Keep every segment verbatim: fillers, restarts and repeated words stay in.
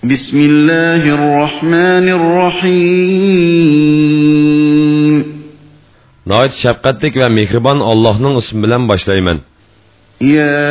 Bismillahirrahmanirrahim. Nəhayət şəfqətlik və mehriban Allah'ın ismi bilan başlayman. Ya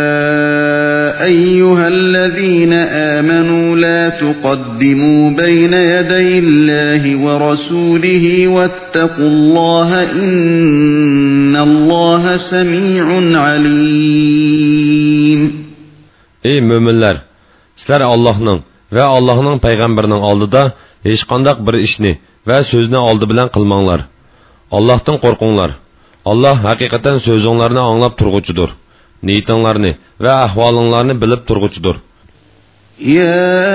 eyyuhellezine amenu la tuqaddimu beyne yedeyillahi ve rasulihi vettekullaha innallaha semi'un alim. Ey müminler! Sizler Allah'ın ve Allah'ın peygamberinin aldıda hiç qandaq bir işni ve sözünü aldı bilen kılmanlar. Allah'tan korkunlar. Allah hakikaten sözünlerini anlap turgucudur. Niyetinlerini ve ahvalınlarını bilip turgucudur. Ya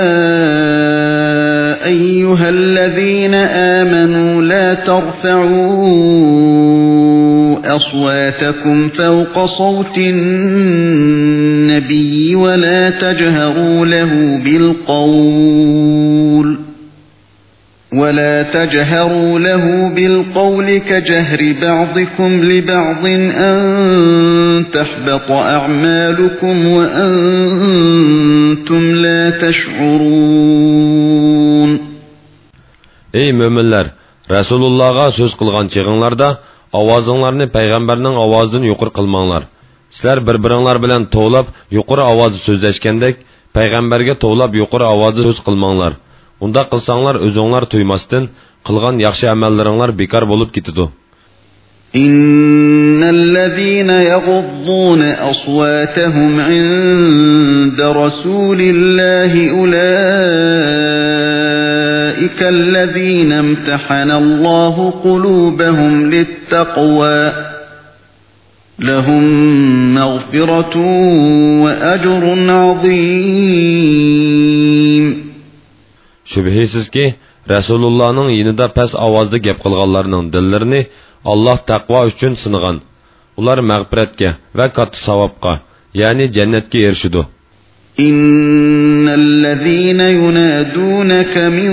eyyühellezine amenu la terfa'u أصواتكم فوق صوت النبي ولا تجهروا له بالقول ولا تجهروا له بالقول كجهر بعضكم لبعض أن تحبط أعمالكم وأنتم لا تشعرون. Ey müminler! Resulullah'a söz kılgan çığınlarda ovozinglarni payg'ambarning ovozidan yuqori qilmanglar. Sizlar bir-biringlar bilan to'lab yuqori ovozda so'zlashgandek, payg'ambarga to'lab yuqori ovozda so'z qilmanglar. Unda qilsanglar o'zinglar tuymasdan qilgan yaxshi amallaringlar bekor bo'lib ketadi. İnnellezîne yaghuddûne aswâtehum 'inde rasûlillâhi أولئك الذين امتحن الله قلوبهم للتقوى لهم مغفرة وأجر عظيم. Şübhisiz ki Resulullah'ın yinida pes avazda gap qilganlarning dillarini Allah taqvo uchun sinagan. Ular mag'firatga va katta savobga, ya'ni jannatga erishadi. İnnellezîne yunâdûneke min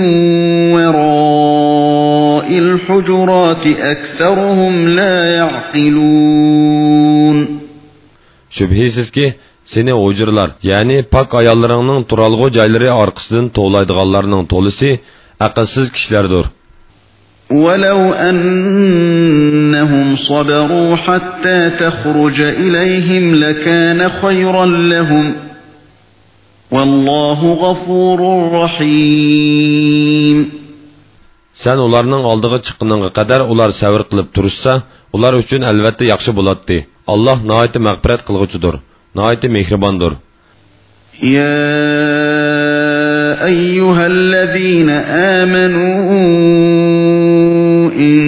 verâil hucurâti ekseruhum lâ ya'qilûn. Şübhisiz ki seni hujurlar, yani pak ayollarının turalgı joylari orqasidan to'laydiganlarning to'lisi aqlsiz kishilardir. وَلَوْ أَنَّهُمْ صَبَرُوا حَتَّى تَخْرُجَ إِلَيْهِمْ لَكَانَ خَيْرًا لَهُمْ وَاللّٰهُ غَفُورٌ رَحِيمٌ. Sen ularning oldiga chiqqaniga qadar ular sabr qilib tursa, ular uchun albatta yaxshi bo'ladi. Allah nihoyat mag'firat qilg'uchidir, nihoyat mehribondir. Ya eyyuhellezîne âmenû in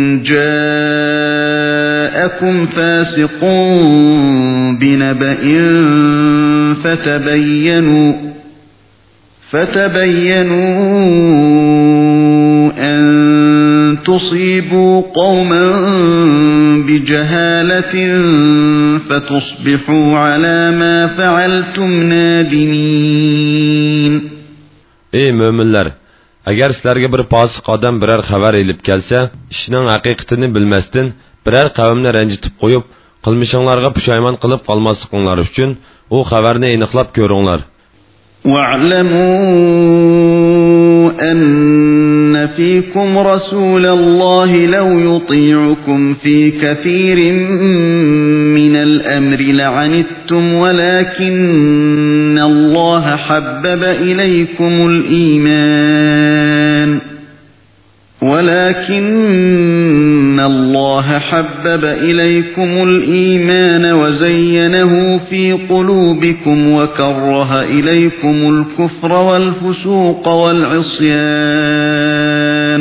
câekum fâsiqun binebe'in فتبينوا فتبينوا أن تصيبوا قوما بجهالة فتصبحوا على ما فعلتم نادمين. Ey müminler! Agar sizlarga bir posiq odam biror xabar elib kelsa, ishning haqiqatini bilmasdan biror qavmni ranjitib qo'yib, qilmishinglarga pushaymon qilib qolmasliklaringiz uchun u xabarni aniqlab ko'ringlar. وَاعْلَمُوا أَنَّ فِيكُمْ رَسُولَ اللَّهِ لَوْ يُطِيعُكُمْ فِي كَثِيرٍ مِّنَ الْأَمْرِ لَعَنِتُّمْ وَلَكِنَّ اللَّهَ حَبَّبَ إِلَيْكُمُ الْإِيمَانَ ولكن الله حبب إليكم الإيمان وزينه في قلوبكم وكره إليكم الكفر والفسوق والعصيان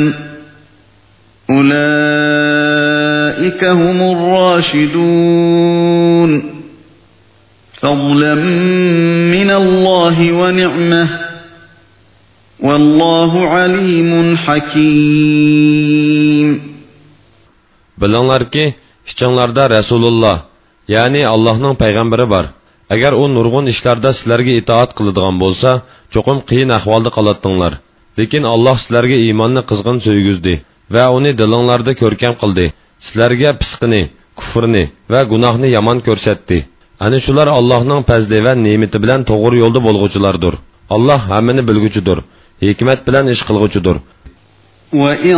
أولئك هم الراشدون فضلا من الله ونعمه Vallahu alimun hakim. Bilinglar ki, işçilarda Resulullah, yani Allah'ın peygamberi var. Eğer o nurgun işlerde sizlerge itaat kılıdığan bolsa, çokum qiyin ahvalda qalatdinglar. Lekin Allah sizlerge imanını kızgın söygüzdi ve onu dilinglarda körkem qildi. Sizlerge pisqini, kufrni ve günahni yaman körsetdi. Ani shular Allah'ın fazli ve nimeti bilen toğru yolda bolğuculardır. Allah hammani bilguchidir, hikmat bilan ish qilguchidir. وَإِن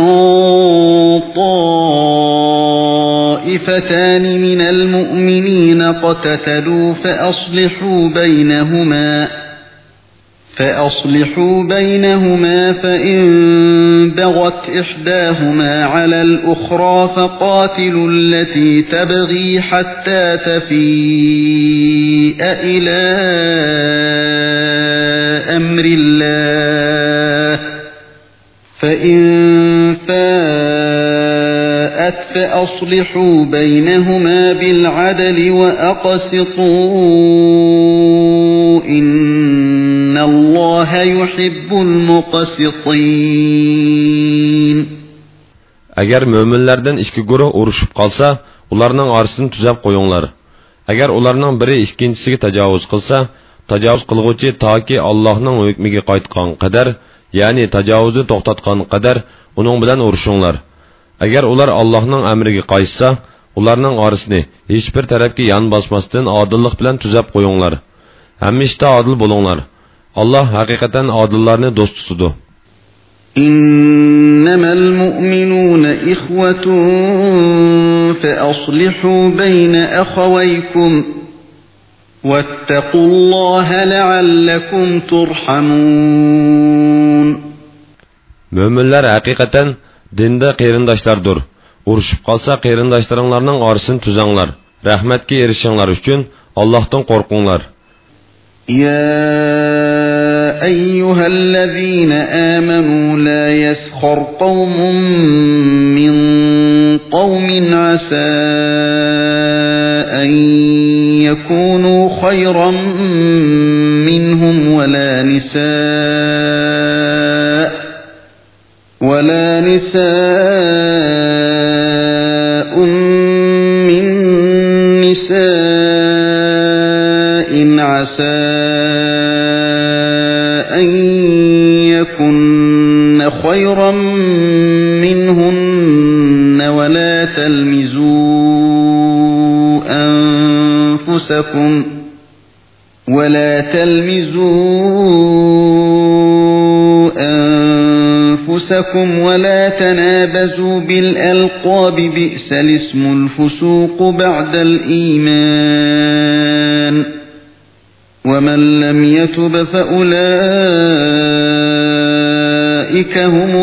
طَائِفَتَانِ مِنَ الْمُؤْمِنِينَ اقْتَتَلُوا فَأَصْلِحُوا بَيْنَهُمَا فَأَصْلِحُوا بَيْنَهُمَا فَإِن بَغَتْ إِحْدَاهُمَا عَلَى الْأُخْرَى فَقَاتِلُوا الَّتِي تَبْغِي حَتَّى تَفِيءَ إِلَى أَمْرِ اللَّهِ فَإِن فَاءَتْ فَأَصْلِحُوا بَيْنَهُمَا بِالْعَدْلِ وَأَقْسِطُوا إِنَّ اللَّهَ يُحِبُّ الْمُقْسِطِينَ. Agar mo'minlardan ikki guruh urushib qolsa, ularning orasini tuzab qo'yinglar. Agar ularning biri ikkinchisiga tajovuz qilsa, tajovuz qilguvchi toki Allohning hukmiga qaytgan qadar, ya'ni tajovuzni to'xtatgan qadar uning bilan urushinglar. Agar ular Allohning amriga qaytsa, ularning orasini hech bir tarafga yon bosmasdan odillik bilan tuzab qo'yinglar. Hammishda odil bo'linglar. Allah haqiqatan odillarni do'st tutadi. إنما المؤمنون إخوة فأصلحوا بين أخويكم واتقوا الله لعلكم ترحمون. Müminler hakikaten dinde qeyrindaşlardır. Uruşup qalsa qeyrindaşlarınlarının arasını tüzənlər. Rahmetki erişənlər üçün Allah'tan qorqunlar. يا أيها الذين آمنوا لا يسخر قوم من قوم عسى أن يكونوا خيرا منهم ولا نساء ولا نساء من نساء عسى أن يكن خيرا منهن ولا تلمزوا أنفسكم ولا تلمزوا أنفسكم ولا تنابزوا بالألقاب بئس الاسم الفسوق بعد الإيمان ومن لم يتب فأولئك هم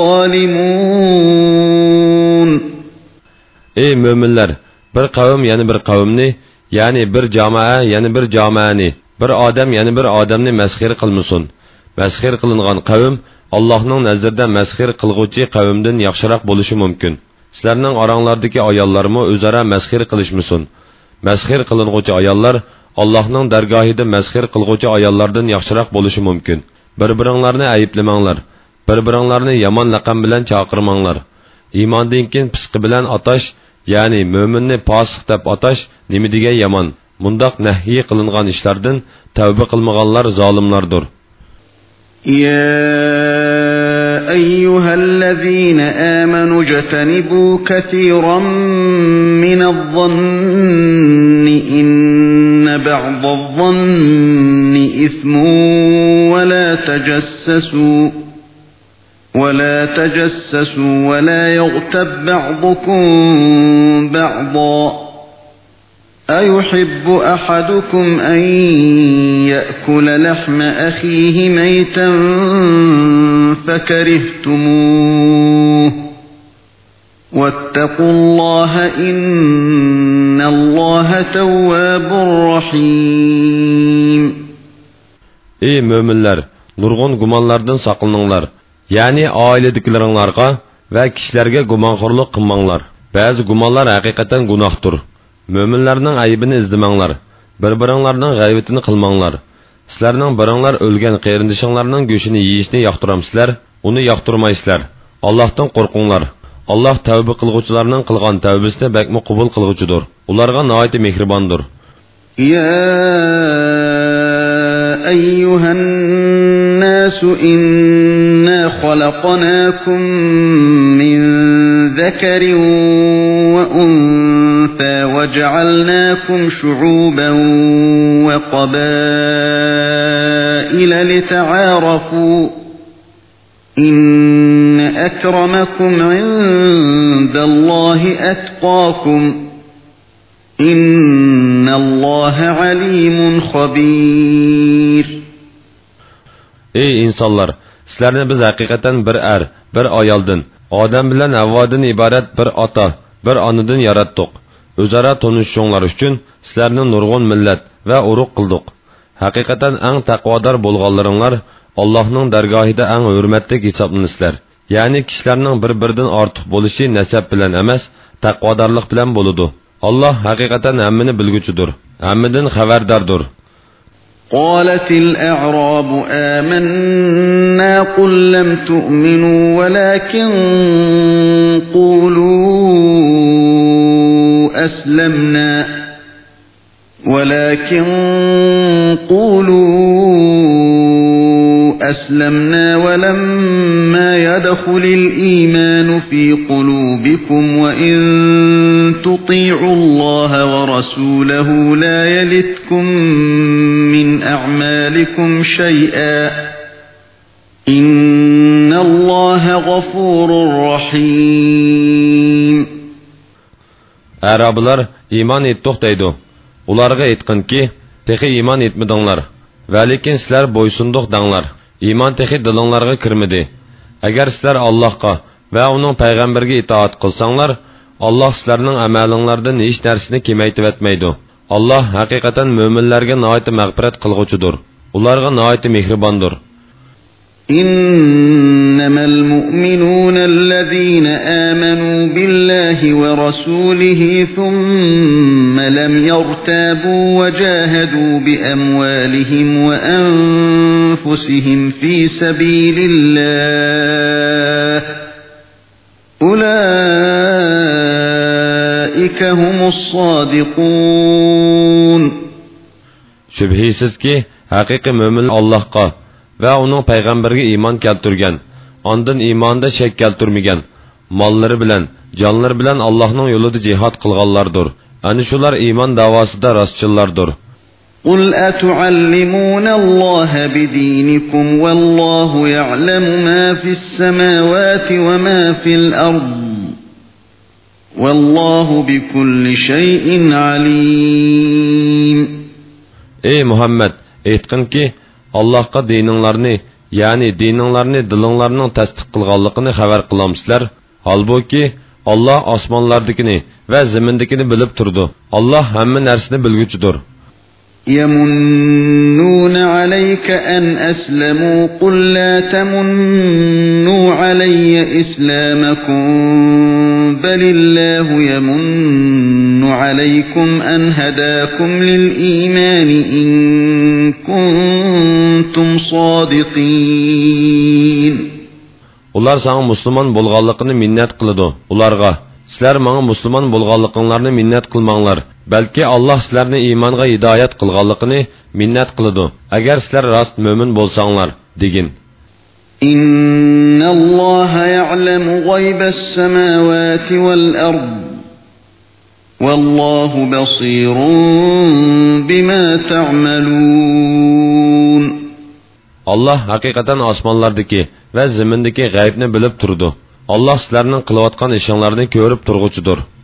الظالمون. Ey müminler! Bir kavim yani bir kavimni, yani bir camiye yani bir camiani, bir adam yani bir adamni mezhir kılmasın. Mezhir kılıngan kavim, Allah'ın nazarda mezhir kılgıcı kavimden yaxşırak buluşu mümkün. Sizlerinin aranlardaki ayallarımı özara mezhir kılışmasın. Mezhir kılınğıcı ayallar, Allah'ın dergahida mezhir kılgıcı ayallardan yaxşırak buluşu mümkün. Bir-biringlarni ayıplamanglar. Bir-biringlarni yaman laqam bilan chaqirmanglar. İmandan keyin pisqi bilan atash, ya'ni mo'minni fosiq deb atash nima degan yaman. Mundaq nahiy qilingan ishlardan tavba qilmaganlar zolimlardir. يا أيها الذين آمنوا اجتنبوا كثيرا من الظن إن بعض الظن إثم ولا تجسسوا ولا تجسسوا ولا يغتب بعضكم بعضا أيحب أحدكم أن يأكل لحم أخيه ميتا فكرهتموه واتقوا الله إن الله تواب رحيم. Ey müminler! Nurgun gumanlardan saklanыңlar. Yani ailedekilerinlarga ve kişilerge gumanxorluq qilmanglar. Bazı gumanlar hakikaten gunahtır. Müminlerning ayibini izlemanglar. Bir-biringlarning g'aybatini qilmanglar. Sizlarning biringlar o'lgan qerindishinglarning go'shini yeyishni yoqtiramsizlar, uni yoqtirmaysizlar. Allohdan qo'rqinglar. Alloh tavba qilguvchilarning qilgan tavbasini bakmi qabul qilguvchidir. Ularga nihoyat mehribondir. Ya ayyuhan nas inna khalaqnakum min zakarin wa untha وجعلناكم شعوبا وقبائل قليل لتعارفوا إن أكرمكم عند الله أتقاكم إن الله عليم خبير. Ey insanlar, sizlarni biz haqiqatan bir er, bir ayoldan, odam bilan Havvodan iborat bir ota, bir onadan yaratdik. O'zaro tanishishinglar uchun sizlarni nurg'un millat va urug' qildik. Haqiqatan eng taqvodor bo'lganlaringlar Allohning dargohida eng hurmatli hisoblanasizlar. Ya'ni kishilarning bir-biridan ortiq bo'lishi nasab bilan emas, taqvodorlik bilan bo'ladi. Alloh haqiqatan hammani bilguchidir, hammadan xabardordir. قالت الأعراب آمنا قل لم تؤمنوا ولكن قولوا أسلمنا ولكن قولوا أسلمنا ولما يدخل الإيمان في قلوبكم وإن تطيعوا الله ورسوله لا يلتكم من أعمالكم شيئا إن الله غفور رحيم. Arablar iman etdik deydi. Ularga aytqin ki, texi iman etmedinglar. Va lekin sizlar bo'ysunduq danglar. Iman texi dilinglarga kirmidi. Agar sizlar Allohga va uning payg'ambariga itoat qilsanglar, Alloh sizlarning amalinglardan hech narsani kemaytib etmaydi. Alloh haqiqatan mo'minlarga nihoyat mag'firat qilg'uchidir. Ularga nihoyat mehribondir. إنما المؤمنون الذين آمنوا بالله ورسوله ثم لم يرتابوا وجاهدوا بأموالهم وأنفسهم في سبيل الله أولئك هم الصادقون. Şübhisiz ki, haqiqiy mo'min Allohga va uning payg'ambariga iymon keltirgan, ondan iymonda shak keltirmagan, mollari bilan, jonlari bilan Allohning yo'lida jihad qilganlardir. Ana shular iymon davosida rostchillardir. قل أتعلمون الله بدينكم والله يعلم ما في السماوات وما في الأرض والله بكل شيء عليم. Ey Muhammed, aytqin ki, Allohga dininglarni, ya'ni dininglarni dilinglarning tasdiq qilganligini xabar qilamsizlar. Holbuki Alloh osmonlardagini va zimindagini bilib turdi. Alloh hamma narsani bilguchidir. يمنون عليك أن أسلموا قل لا تمنوا علي إسلامكم بل الله يمن عليكم أن هداكم للإيمان إن كنتم صادقين. Ular sana Müslüman bolğanlığını minnet qılıdı. Ularga, sizler bana Müslüman bolğanlığınlarını minnet qılmanglar. Belki Allah sizlerni imanға hidayet qılğanlığını minnet qılıdı. Eğer sizler rast mümin bolsanglar, degin. إن الله يعلم غيب السماوات والأرض والله بصير بما تعملون. Allah hakikaten osmonlardaki ve zimindeki g'aybni bilib turdi. Allah sizlarning qilayotgan ishinglarni ko'rib turg'uchidir.